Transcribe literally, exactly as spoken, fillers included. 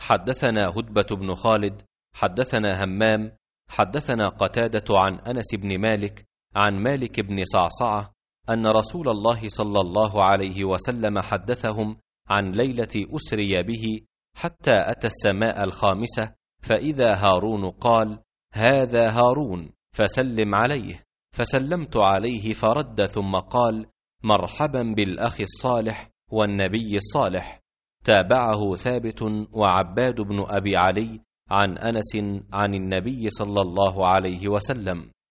حدثنا هدبة بن خالد حدثنا همام حدثنا قتادة عن أنس بن مالك عن مالك بن صعصعة أن رسول الله صلى الله عليه وسلم حدثهم عن ليلة أسري به حتى أتى السماء الخامسة فإذا هارون قال: هذا هارون فسلم عليه، فسلمت عليه فرد ثم قال: مرحبا بالأخ الصالح والنبي الصالح. تابعه ثابت وعباد بن أبي علي عن أنس عن النبي صلى الله عليه وسلم.